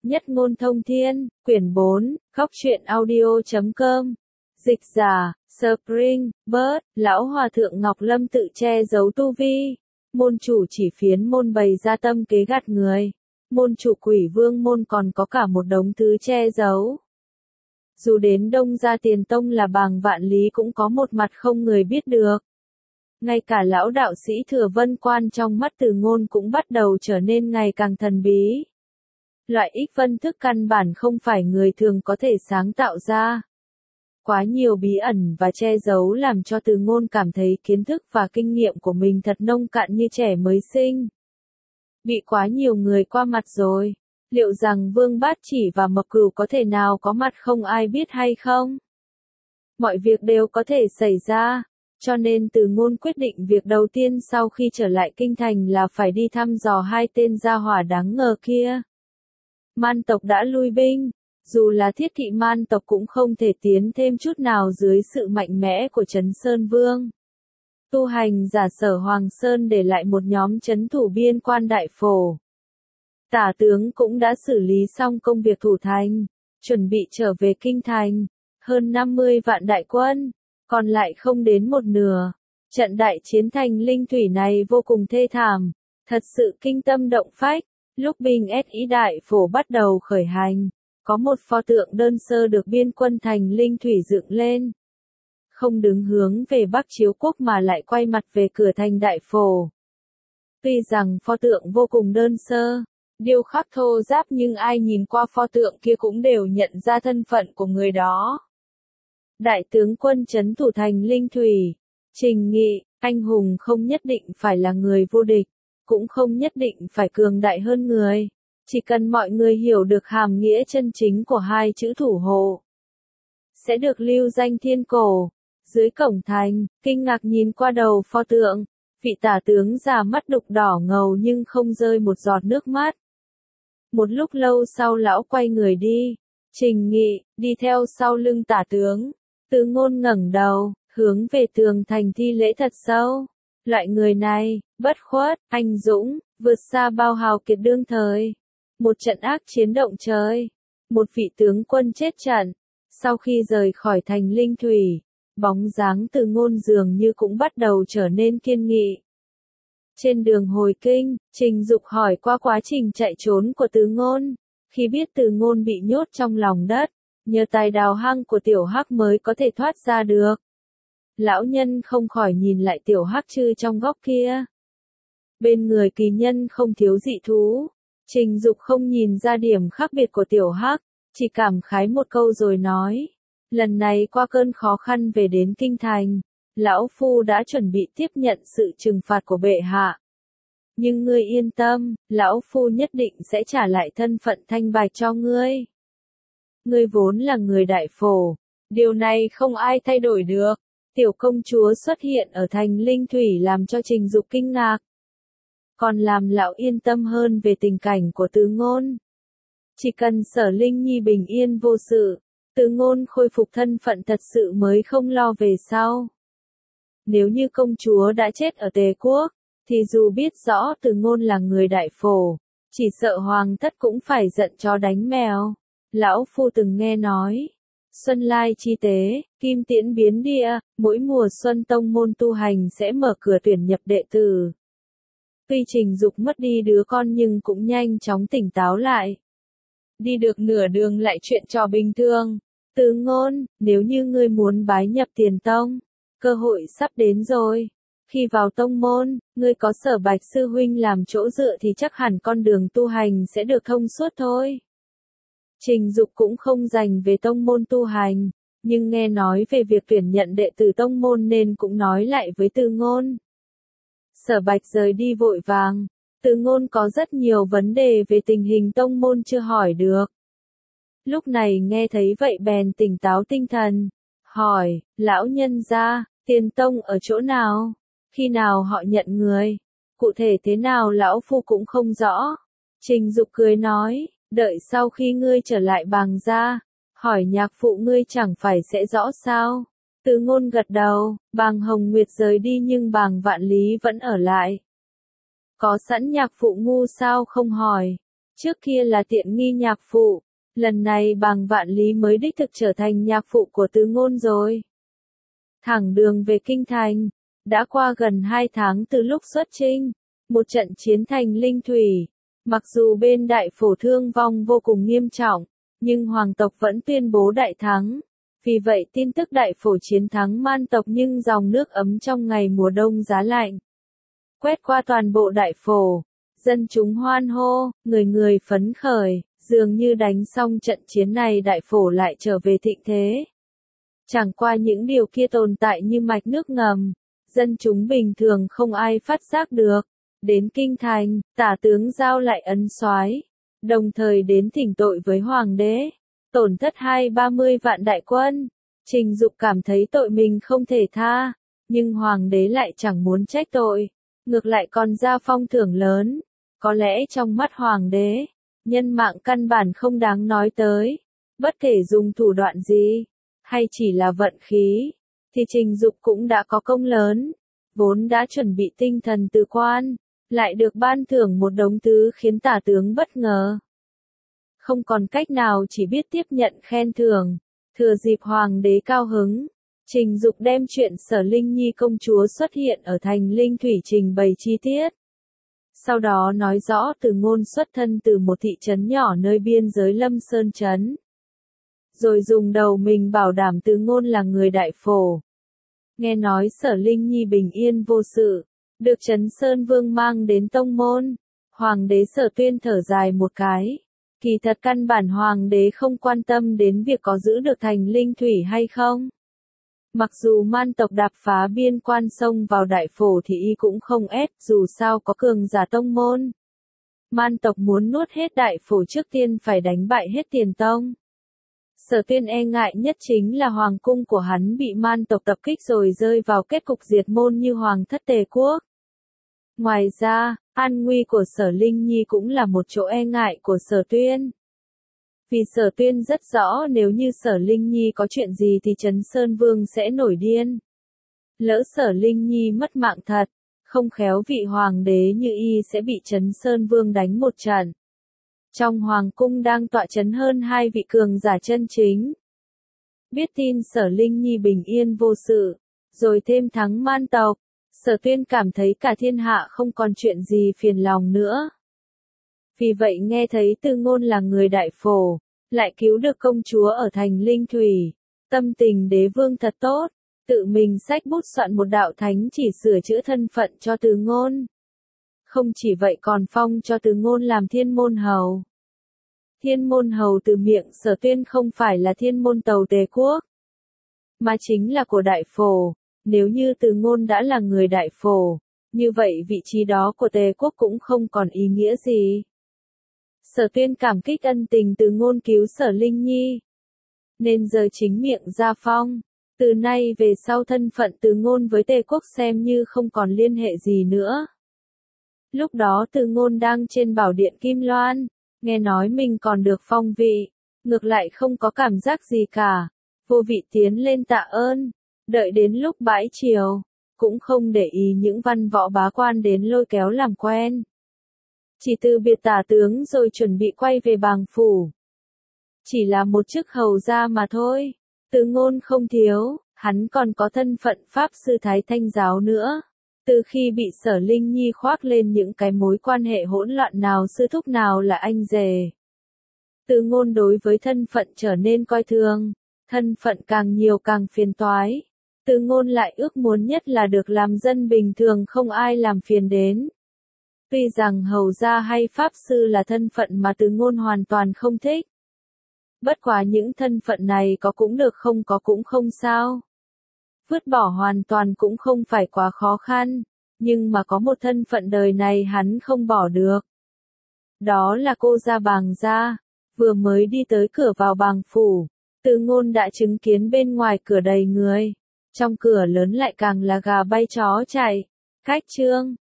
Nhất ngôn thông thiên, quyển 4, Góc truyện audio.com. Dịch giả, Spring, Bird, Lão Hòa Thượng Ngọc Lâm tự che giấu tu vi. Môn chủ chỉ phiến môn bày ra tâm kế gạt người. Môn chủ Quỷ Vương môn còn có cả một đống thứ che giấu. Dù đến Đông Gia Tiền Tông là bàng vạn lý cũng có một mặt không người biết được. Ngay cả lão đạo sĩ Thừa Vân Quan trong mắt Từ Ngôn cũng bắt đầu trở nên ngày càng thần bí. Loại ích vân thức căn bản không phải người thường có thể sáng tạo ra. Quá nhiều bí ẩn và che giấu làm cho Từ Ngôn cảm thấy kiến thức và kinh nghiệm của mình thật nông cạn như trẻ mới sinh. Bị quá nhiều người qua mặt rồi. Liệu rằng Vương Bát Chỉ và Mập Cửu có thể nào có mặt không ai biết hay không? Mọi việc đều có thể xảy ra. Cho nên Từ Ngôn quyết định việc đầu tiên sau khi trở lại kinh thành là phải đi thăm dò hai tên gia hỏa đáng ngờ kia. Man tộc đã lui binh, dù là Thiết Thị man tộc cũng không thể tiến thêm chút nào dưới sự mạnh mẽ của Trấn Sơn Vương. Tu hành giả Sở Hoàng Sơn để lại một nhóm trấn thủ biên quan đại phổ. Tả tướng cũng đã xử lý xong công việc thủ thành, chuẩn bị trở về kinh thành, hơn 50 vạn đại quân, còn lại không đến một nửa. Trận đại chiến thành Linh Thủy này vô cùng thê thảm, thật sự kinh tâm động phách. Lúc binh SI đại phổ bắt đầu khởi hành, có một pho tượng đơn sơ được biên quân thành Linh Thủy dựng lên. Không đứng hướng về Bắc Chiếu Quốc mà lại quay mặt về cửa thành đại phổ. Tuy rằng pho tượng vô cùng đơn sơ, điêu khắc thô ráp nhưng ai nhìn qua pho tượng kia cũng đều nhận ra thân phận của người đó. Đại tướng quân trấn thủ thành Linh Thủy, Trình Nghị, anh hùng không nhất định phải là người vô địch, cũng không nhất định phải cường đại hơn người. Chỉ cần mọi người hiểu được hàm nghĩa chân chính của hai chữ thủ hộ, sẽ được lưu danh thiên cổ. Dưới cổng thành, kinh ngạc nhìn qua đầu pho tượng, vị tả tướng già mắt đục đỏ ngầu nhưng không rơi một giọt nước mắt. Một lúc lâu sau lão quay người đi, Trình Nghị, đi theo sau lưng tả tướng. Từ Ngôn ngẩng đầu, hướng về tường thành thi lễ thật sâu. Loại người này, bất khuất, anh dũng, vượt xa bao hào kiệt đương thời. Một trận ác chiến động trời. Một vị tướng quân chết trận. Sau khi rời khỏi thành Linh Thủy, bóng dáng Từ Ngôn dường như cũng bắt đầu trở nên kiên nghị. Trên đường hồi kinh, Trình Dục hỏi qua quá trình chạy trốn của Từ Ngôn. Khi biết Từ Ngôn bị nhốt trong lòng đất, nhờ tài đào hang của Tiểu Hắc mới có thể thoát ra được. Lão nhân không khỏi nhìn lại Tiểu Hắc Trư trong góc kia. Bên người kỳ nhân không thiếu dị thú. Trình Dục không nhìn ra điểm khác biệt của Tiểu Hắc, chỉ cảm khái một câu rồi nói. Lần này qua cơn khó khăn về đến kinh thành, Lão Phu đã chuẩn bị tiếp nhận sự trừng phạt của bệ hạ. Nhưng ngươi yên tâm, Lão Phu nhất định sẽ trả lại thân phận thanh bạch cho ngươi. Ngươi vốn là người đại phổ, điều này không ai thay đổi được. Tiểu công chúa xuất hiện ở thành Linh Thủy làm cho Trình Dục kinh ngạc. Còn làm lão yên tâm hơn về tình cảnh của Từ Ngôn. Chỉ cần Sở Linh Nhi bình yên vô sự, Từ Ngôn khôi phục thân phận thật sự mới không lo về sau. Nếu như công chúa đã chết ở Tề Quốc, thì dù biết rõ Từ Ngôn là người đại phổ, chỉ sợ hoàng thất cũng phải giận chó đánh mèo. Lão Phu từng nghe nói, Xuân Lai chi tế, Kim Tiễn biến địa, mỗi mùa xuân tông môn tu hành sẽ mở cửa tuyển nhập đệ tử. Tuy Trình Dục mất đi đứa con nhưng cũng nhanh chóng tỉnh táo lại. Đi được nửa đường lại chuyện trò bình thường. Từ Ngôn, nếu như ngươi muốn bái nhập Tiền Tông, cơ hội sắp đến rồi. Khi vào tông môn, ngươi có Sở Bạch sư huynh làm chỗ dựa thì chắc hẳn con đường tu hành sẽ được thông suốt thôi. Trình Dục cũng không dành về tông môn tu hành, nhưng nghe nói về việc tuyển nhận đệ tử tông môn nên cũng nói lại với Từ Ngôn. Sở Bạch rời đi vội vàng, Từ Ngôn có rất nhiều vấn đề về tình hình tông môn chưa hỏi được. Lúc này nghe thấy vậy bèn tỉnh táo tinh thần, hỏi, lão nhân gia, Tiền Tông ở chỗ nào? Khi nào họ nhận người? Cụ thể thế nào lão phu cũng không rõ. Trình Dục cười nói, đợi sau khi ngươi trở lại Bàng gia, hỏi nhạc phụ ngươi chẳng phải sẽ rõ sao? Từ Ngôn gật đầu, Bàng Hồng Nguyệt rời đi nhưng Bàng Vạn Lý vẫn ở lại. Có sẵn nhạc phụ ngu sao không hỏi. Trước kia là tiện nghi nhạc phụ, lần này Bàng Vạn Lý mới đích thực trở thành nhạc phụ của Từ Ngôn rồi. Thẳng đường về Kinh Thành, đã qua gần 2 tháng từ lúc xuất chinh, một trận chiến thành Linh Thủy. Mặc dù bên Đại Phổ thương vong vô cùng nghiêm trọng, nhưng hoàng tộc vẫn tuyên bố đại thắng. Vì vậy tin tức Đại Phổ chiến thắng Man tộc nhưng dòng nước ấm trong ngày mùa đông giá lạnh. Quét qua toàn bộ Đại Phổ, dân chúng hoan hô, người người phấn khởi, dường như đánh xong trận chiến này Đại Phổ lại trở về thịnh thế. Chẳng qua những điều kia tồn tại như mạch nước ngầm, dân chúng bình thường không ai phát giác được. Đến Kinh Thành, Tả tướng giao lại ấn soái, đồng thời đến thỉnh tội với hoàng đế, tổn thất 20-30 vạn đại quân. Trình Dục cảm thấy tội mình không thể tha, nhưng hoàng đế lại chẳng muốn trách tội, ngược lại còn ra phong thưởng lớn. Có lẽ trong mắt hoàng đế, nhân mạng căn bản không đáng nói tới, bất kể dùng thủ đoạn gì, hay chỉ là vận khí, thì Trình Dục cũng đã có công lớn, vốn đã chuẩn bị tinh thần từ quan, lại được ban thưởng một đống thứ khiến Tả tướng bất ngờ. Không còn cách nào chỉ biết tiếp nhận khen thưởng. Thừa dịp hoàng đế cao hứng, Trình Dục đem chuyện Sở Linh Nhi công chúa xuất hiện ở thành Linh Thủy trình bày chi tiết. Sau đó nói rõ Từ Ngôn xuất thân từ một thị trấn nhỏ nơi biên giới Lâm Sơn trấn. Rồi dùng đầu mình bảo đảm Từ Ngôn là người Đại Phổ. Nghe nói Sở Linh Nhi bình yên vô sự, được Trấn Sơn Vương mang đến tông môn. Hoàng đế Sở Tuyên thở dài một cái. Kỳ thật căn bản hoàng đế không quan tâm đến việc có giữ được thành Linh Thủy hay không. Mặc dù Man tộc đạp phá biên quan sông vào Đại Phổ thì y cũng không ép, dù sao có cường giả tông môn. Man tộc muốn nuốt hết Đại Phổ trước tiên phải đánh bại hết Tiền Tông. Sở Tuyên e ngại nhất chính là hoàng cung của hắn bị Man tộc tập kích rồi rơi vào kết cục diệt môn như Hoàng thất Tề quốc. Ngoài ra, an nguy của Sở Linh Nhi cũng là một chỗ e ngại của Sở Tuyên. Vì Sở Tuyên rất rõ nếu như Sở Linh Nhi có chuyện gì thì Trấn Sơn Vương sẽ nổi điên. Lỡ Sở Linh Nhi mất mạng thật, không khéo vị hoàng đế như y sẽ bị Trấn Sơn Vương đánh một trận. Trong hoàng cung đang tọa trấn hơn 2 vị cường giả chân chính. Biết tin Sở Linh Nhi bình yên vô sự, rồi thêm thắng Man tộc, Sở Tuyên cảm thấy cả thiên hạ không còn chuyện gì phiền lòng nữa. Vì vậy nghe thấy Từ Ngôn là người Đại Phổ, lại cứu được công chúa ở thành Linh Thủy, tâm tình đế vương thật tốt, tự mình xách bút soạn một đạo thánh chỉ sửa chữa thân phận cho Từ Ngôn. Không chỉ vậy còn phong cho Từ Ngôn làm Thiên Môn Hầu. Thiên Môn Hầu từ miệng Sở Tuyên không phải là Thiên Môn Tầu Tề quốc, mà chính là của Đại Phổ. Nếu như Từ Ngôn đã là người Đại Phổ, như vậy vị trí đó của Tề quốc cũng không còn ý nghĩa gì. Sở Tuyên cảm kích ân tình Từ Ngôn cứu Sở Linh Nhi, nên giờ chính miệng ra phong. Từ nay về sau thân phận Từ Ngôn với Tề quốc xem như không còn liên hệ gì nữa. Lúc đó Từ Ngôn đang trên bảo điện Kim Loan, nghe nói mình còn được phong vị, ngược lại không có cảm giác gì cả, vô vị tiến lên tạ ơn. Đợi đến lúc bãi triều, cũng không để ý những văn võ bá quan đến lôi kéo làm quen. Chỉ từ biệt Tả tướng rồi chuẩn bị quay về Bàng phủ. Chỉ là một chức hầu gia mà thôi. Từ Ngôn không thiếu, hắn còn có thân phận Pháp sư Thái Thanh giáo nữa. Từ khi bị Sở Linh Nhi khoác lên những cái mối quan hệ hỗn loạn nào sư thúc nào là anh rể. Từ Ngôn đối với thân phận trở nên coi thường, thân phận càng nhiều càng phiền toái. Từ Ngôn lại ước muốn nhất là được làm dân bình thường không ai làm phiền đến. Tuy rằng hầu gia hay pháp sư là thân phận mà Từ Ngôn hoàn toàn không thích. Bất quá những thân phận này có cũng được không có cũng không sao. Vứt bỏ hoàn toàn cũng không phải quá khó khăn, nhưng mà có một thân phận đời này hắn không bỏ được. Đó là cô gia Bàng gia. Vừa mới đi tới cửa vào Bàng phủ, Từ Ngôn đã chứng kiến bên ngoài cửa đầy người. Trong cửa lớn lại càng là gà bay chó chạy. Khách trương,